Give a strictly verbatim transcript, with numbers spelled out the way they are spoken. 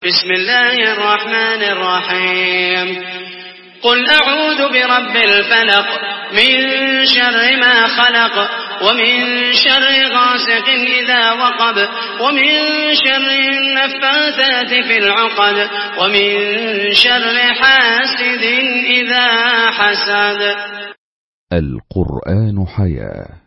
بسم الله الرحمن الرحيم قل أعوذ برب الفلق من شر ما خلق ومن شر غاسق إذا وقب ومن شر النفاثات في العقد ومن شر حاسد إذا حسد. القرآن حياة.